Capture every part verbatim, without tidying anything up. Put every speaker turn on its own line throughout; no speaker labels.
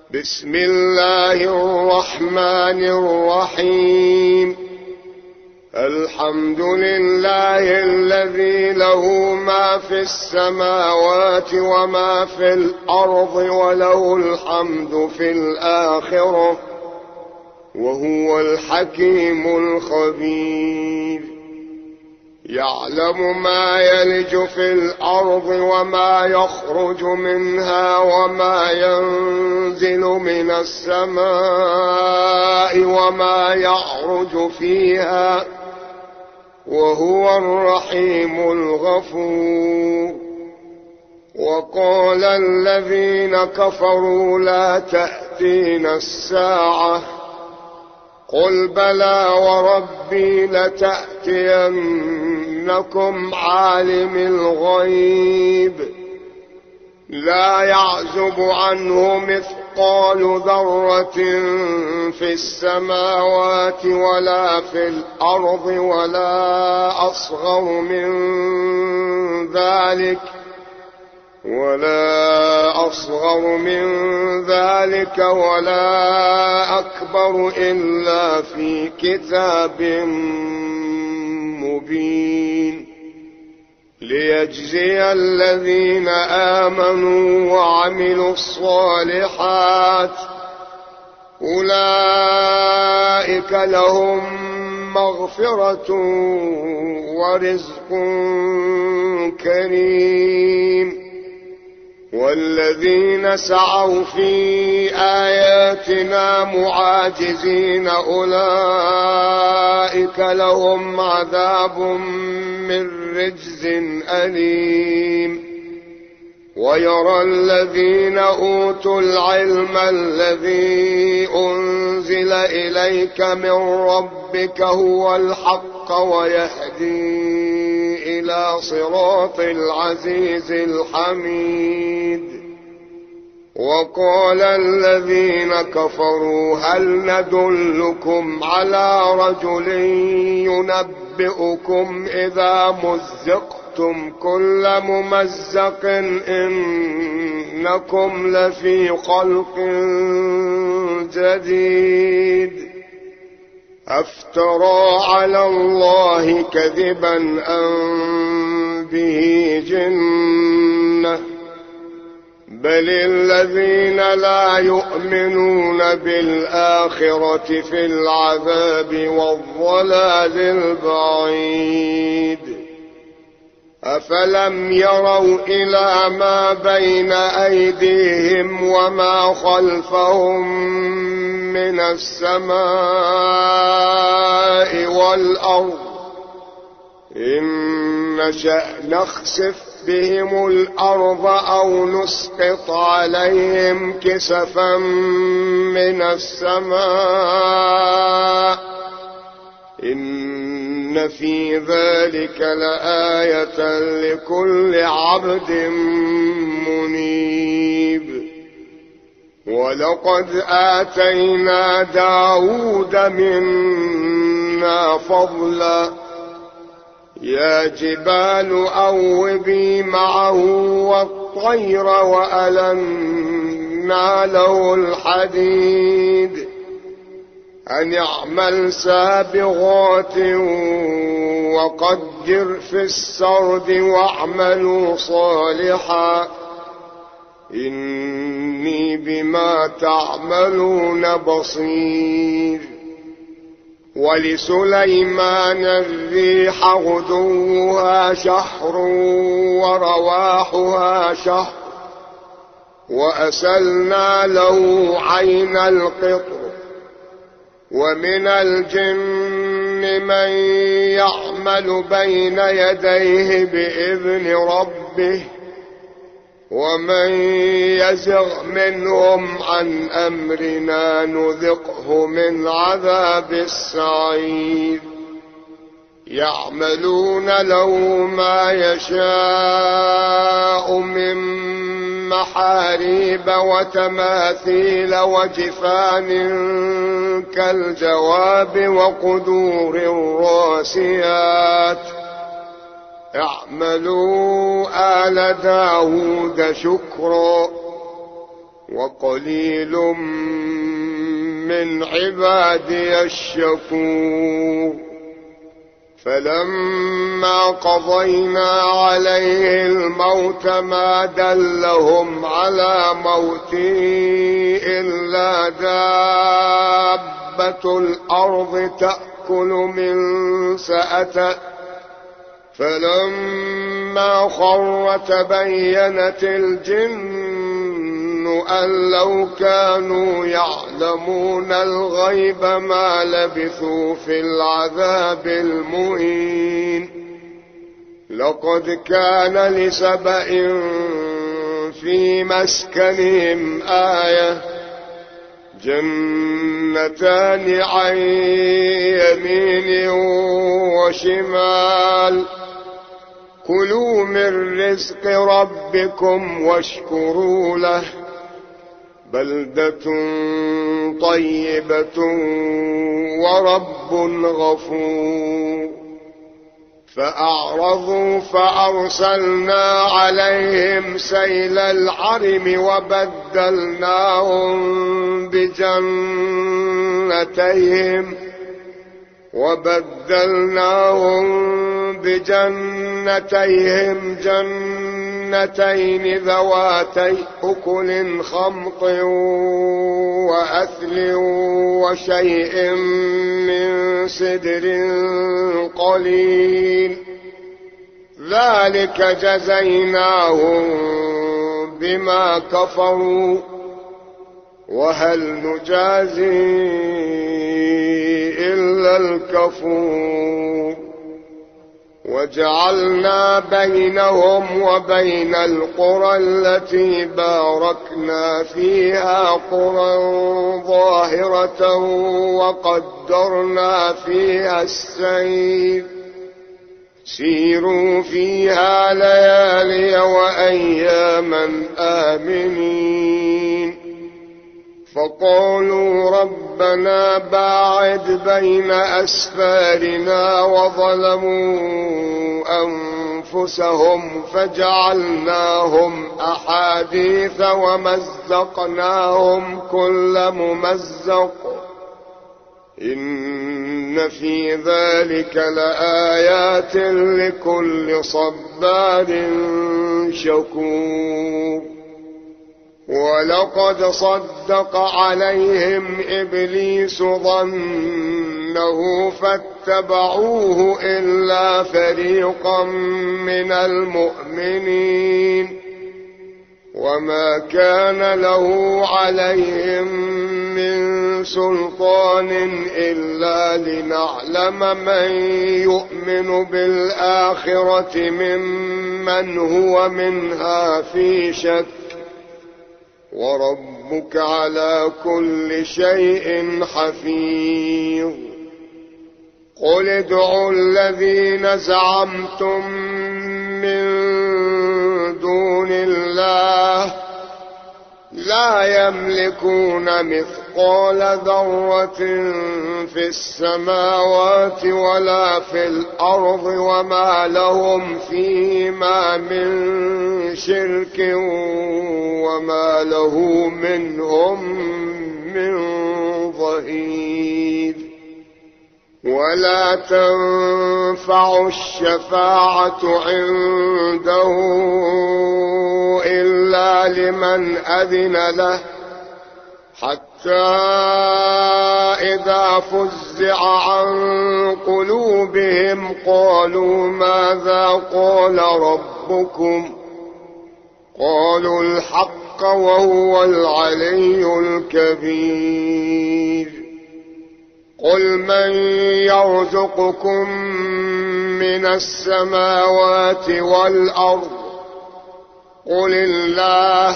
بسم الله الرحمن الرحيم. الحمد لله الذي له ما في السماوات وما في الأرض وله الحمد في الآخرة وهو الحكيم الخبير. يعلم ما يلج في الأرض وما يخرج منها وما ينزل من السماء وما يعرج فيها وهو الرحيم الغفور. وقال الذين كفروا لا تأتينا الساعة قل بلى وربي لتأتينكم عالم الغيب لا يعزب عنه مثقال ذرة في السماوات ولا في الأرض ولا أصغر من ذلك ولا أصغر من ذلك ولا أكبر إلا في كتاب مبين ليجزي الذين آمنوا وعملوا الصالحات أولئك لهم مغفرة ورزق كريم. والذين سعوا في آياتنا معاجزين أولئك لهم عذاب من رجز أليم. ويرى الذين أوتوا العلم الذي أنزل إليك من ربك هو الحق ويهدي إلى صراط العزيز الحميد. وقال الذين كفروا هل ندلكم على رجل ينبئكم إذا مزقتم كل ممزق إنكم لفي خلق جديد أفترى على الله كذبا أم به جنة بل الذين لا يؤمنون بالآخرة في العذاب والضلال البعيد. أفلم يروا إلى ما بين أيديهم وما خلفهم من السماء والأرض إن نشأ نخسف بهم الأرض أو نسقط عليهم كسفا من السماء إن في ذلك لآية لكل عبد منيب. ولقد آتينا داود منا فضلا يا جبال أوبي معه والطير وألنا له الحديد أن يعمل سابغات وقدر في السرد واعملوا صالحا إني بما تعملون بصير. ولسليمان الريح غدوها شهر ورواحها شهر وأسلنا له عين القطر ومن الجن من يعمل بين يديه بإذن ربه ومن يزغ منهم عن أمرنا نذقه من عذاب السعير. يعملون له ما يشاء من محاريب وتماثيل وجفان كالجواب وقدور الراسيات اعملوا آل داود شكرا وقليل من عبادي الشكور. فلما قضينا عليه الموت ما دلهم على موته إلا دابة الأرض تأكل من سأته. فلما خر تبينت الجن أن لو كانوا يعلمون الغيب ما لبثوا في العذاب المهين. لقد كان لسبأ في مسكنهم آية جنتان عن يمين وشمال كلوا من رزق ربكم واشكروا له بلدة طيبة ورب غفور. فأعرضوا فأرسلنا عليهم سيل العرم وبدلناهم بجنتيهم وبدلناهم بجنتيهم جنتين ذواتي أكل خمط وأثل وشيء من سدر قليل ذلك جزيناهم بما كفروا وهل نجازي إلا الكفور. وجعلنا بينهم وبين القرى التي باركنا فيها قرى ظاهرة وقدرنا فيها السير سيروا فيها ليالي وأياما آمنين. فقالوا ربنا باعد بين أسفارنا وظلموا أنفسهم فجعلناهم أحاديث ومزقناهم كل ممزق إن في ذلك لآيات لكل صبار شكور. ولقد صدق عليهم إبليس ظنه فاتبعوه إلا فريقا من المؤمنين وما كان له عليهم من سلطان إلا لنعلم من يؤمن بالآخرة ممن هو منها في شك وربك على كل شيء حفيظ. قل ادعوا الذين زعمتم من دون الله لا يملكون مثقال ذرة في السماوات ولا في الأرض وما لهم فيهما من شرك وما له منهم من ظهير. ولا تنفع الشفاعة عنده إلا لمن أذن له حتى إذا فزع عن قلوبهم قالوا ماذا قال ربكم قالوا الحق وهو العلي الكبير. قل من يرزقكم من السماوات والأرض قل الله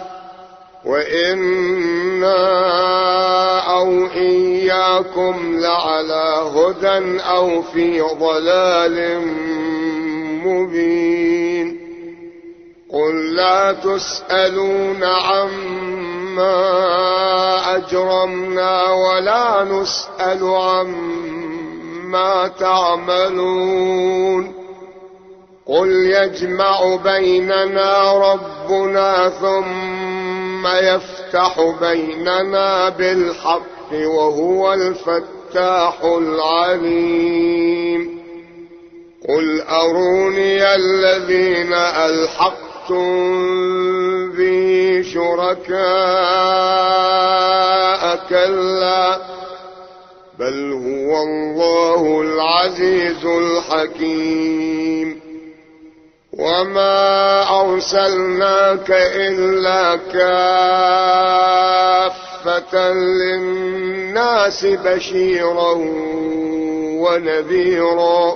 وإنا أو إياكم لعلى هدى أو في ضلال مبين. قل لا تسألون عما أجرمنا ولا نسأل عما تعملون. قل يجمع بيننا ربنا ثم يفتح يفتح بيننا بالحق وهو الفتاح العليم. قل أروني الذين ألحقتم به شركاء كلا بل هو الله العزيز الحكيم. وما أرسلناك إلا كافة للناس بشيرا ونذيرا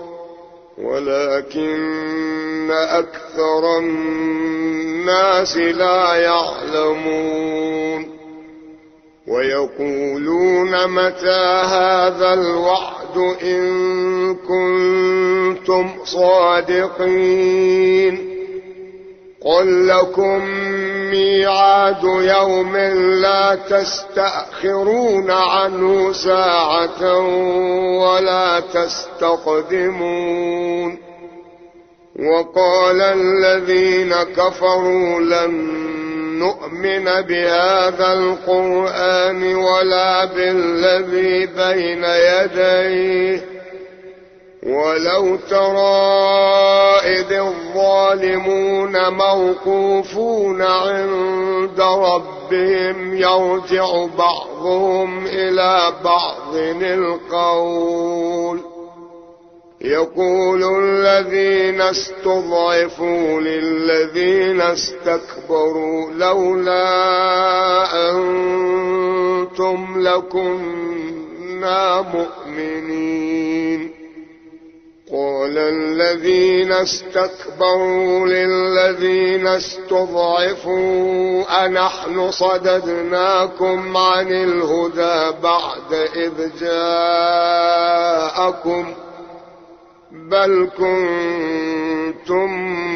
ولكن أكثر الناس لا يعلمون. ويقولون متى هذا الوعد إن كنتم صادقين. قل لكم ميعاد يوم لا تستأخرون عنه ساعة ولا تستقدمون. وقال الذين كفروا لن نؤمن بهذا القرآن ولا بالذي بين يديه ولو ترى إذ الظالمون موقوفون عند ربهم يرجع بعضهم إلى بعض القول يقول الذين استضعفوا للذين استكبروا لولا أنتم لكنا مؤمنين. قال الذين استكبروا للذين استضعفوا أنحن صددناكم عن الهدى بعد إذ جاءكم بل كنتم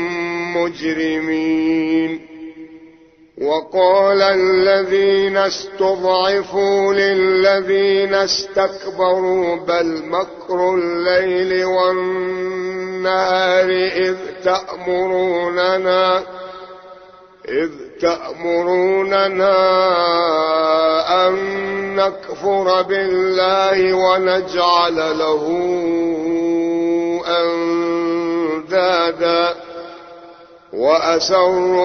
مجرمين. وقال الذين استضعفوا للذين استكبروا بل مكر الليل والنهار إذ تأمروننا إذ تأمروننا أن نكفر بالله ونجعل له أندادا وأسروا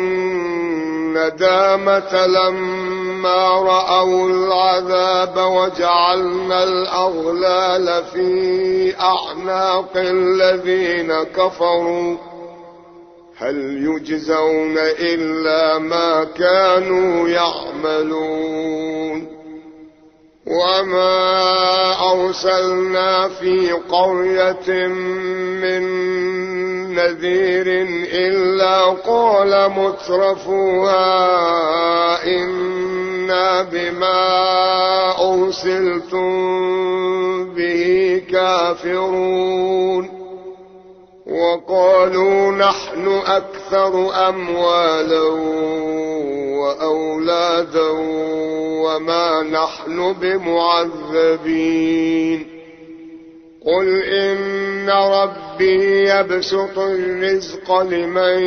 الندامة لما رأوا العذاب وجعلنا الأغلال في أعناق الذين كفروا هل يجزون إلا ما كانوا يعملون. وما أرسلنا في قرية من نذير إلا قال مترفوها إنا بما أرسلتم به كافرون. وقالوا نحن أكثر أموالا وأولادا وما نحن بمعذبين. قل إن ربي يبسط الرزق لمن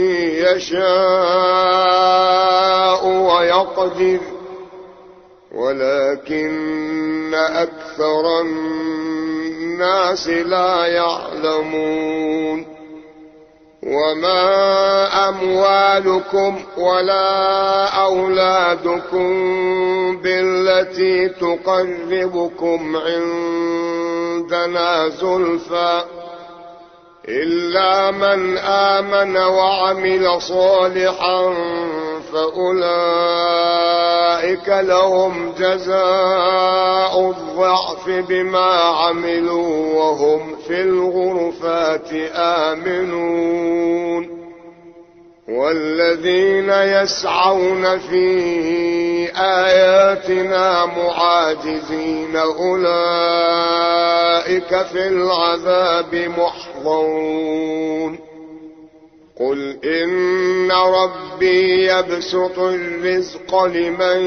يشاء ويقدر ولكن أكثر الناس لا يعلمون. وما أموالكم ولا أولادكم بالتي تقربكم عندنا زلفى إلا من آمن وعمل صالحا فأولئك لهم جزاء الضعف بما عملوا وهم في الغرفات آمنون. والذين يسعون في آياتنا معاجزين أولئك في العذاب محضرون. قل إن ربي يبسط الرزق لمن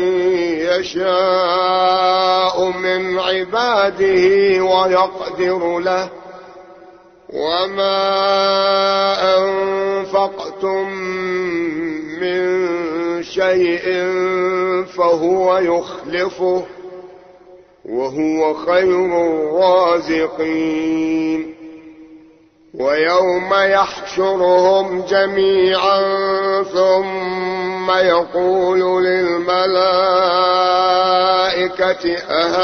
يشاء من عباده ويقدر له وما أنفقتم من شيء فهو يخلفه وهو خير الرازقين. ويوم يحشرهم جميعا ثم يقول للملائكة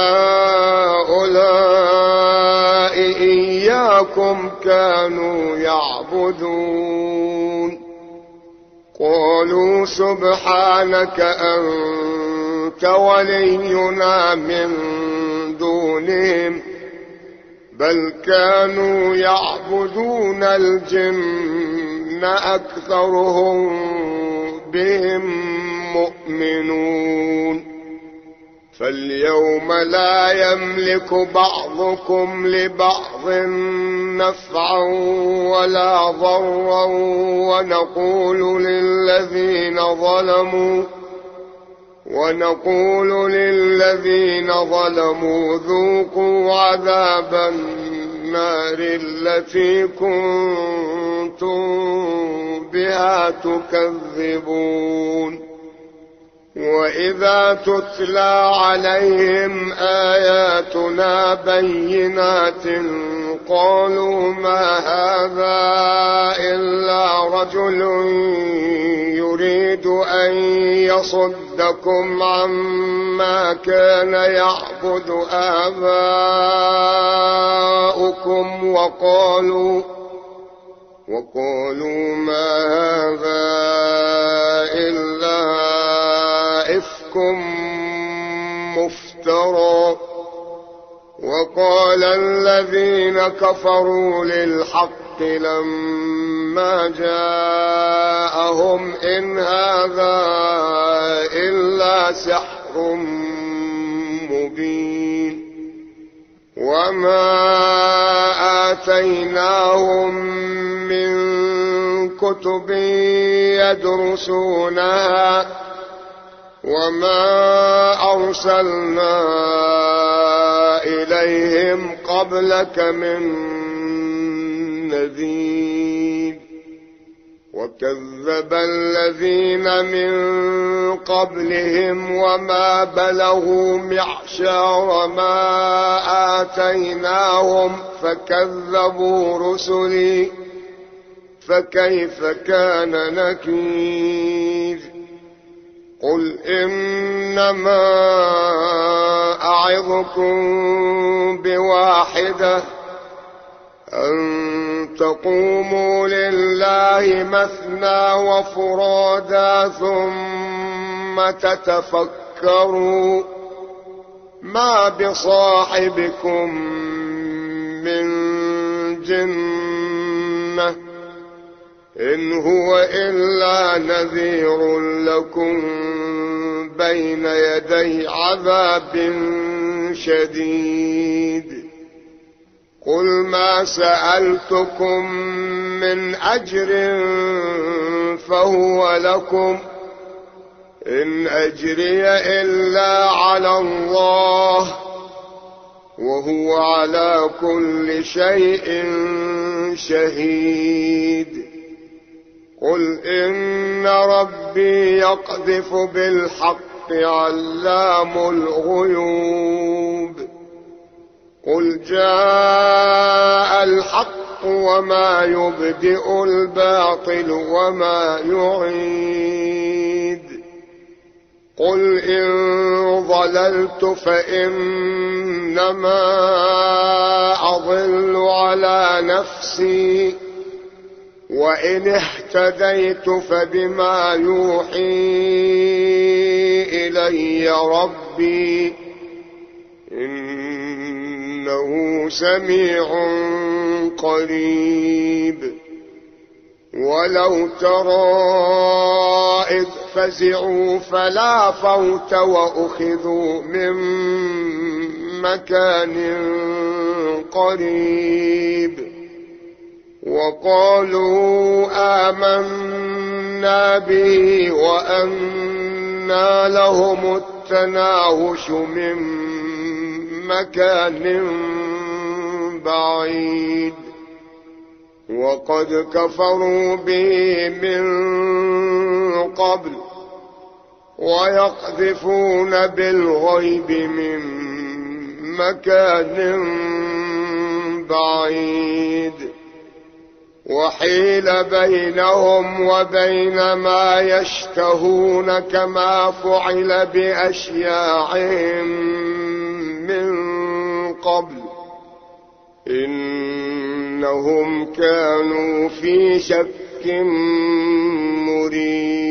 أهؤلاء إياكم كانوا يعبدون؟ قالوا سبحانك أنت ولينا من دونهم بل كانوا يعبدون الجن أكثرهم بهم مؤمنون. فاليوم لا يملك بعضكم لبعض نفعا ولا ضرا ونقول للذين ظلموا ونقول للذين ظلموا ذوقوا عذاب النار التي كنتم بها تكذبون. وإذا تتلى عليهم آياتنا بينات قالوا ما هذا إلا رجل يريد أن يصدكم عما كان يعبد آباؤكم وقالوا وقالوا ما هذا إلا إفك مفترى. وقال الذين كفروا للحق لما جاءهم إن هذا إلا سحر مبين. وما آتيناهم من كتب يدرسونها وما أرسلنا إليهم قبلك من نذير. وكذب الذين من قبلهم وما بلغوا معشار ما آتيناهم فكذبوا رسلي فكيف كان نكير. قل إنما أعظكم بواحدة أن تقوموا لله مثنى وفرادا ثم تتفكروا ما بصاحبكم من جنة إن هو إلا نذير لكم بين يدي عذاب شديد. قل ما سألتكم من أجر فهو لكم إن أجري إلا على الله وهو على كل شيء شهيد. قل إن ربي يقذف بالحق علام الغيوب. قل جاء الحق وما يبدئ الباطل وما يعيد. قل إن ضللت فإنما أضل على نفسي وإن اهتديت فبما يوحي إلي ربي إنه سميع قريب. ولو ترى إذ فزعوا فلا فوت وأخذوا من مكان قريب وقالوا آمنا به وأنى لهم التناوش من مكان بعيد وقد كفروا به من قبل ويقذفون بالغيب من مكان بعيد وحيل بينهم وبين ما يشتهون كما فعل بأشياعهم من قبل إنهم كانوا في شك مريب.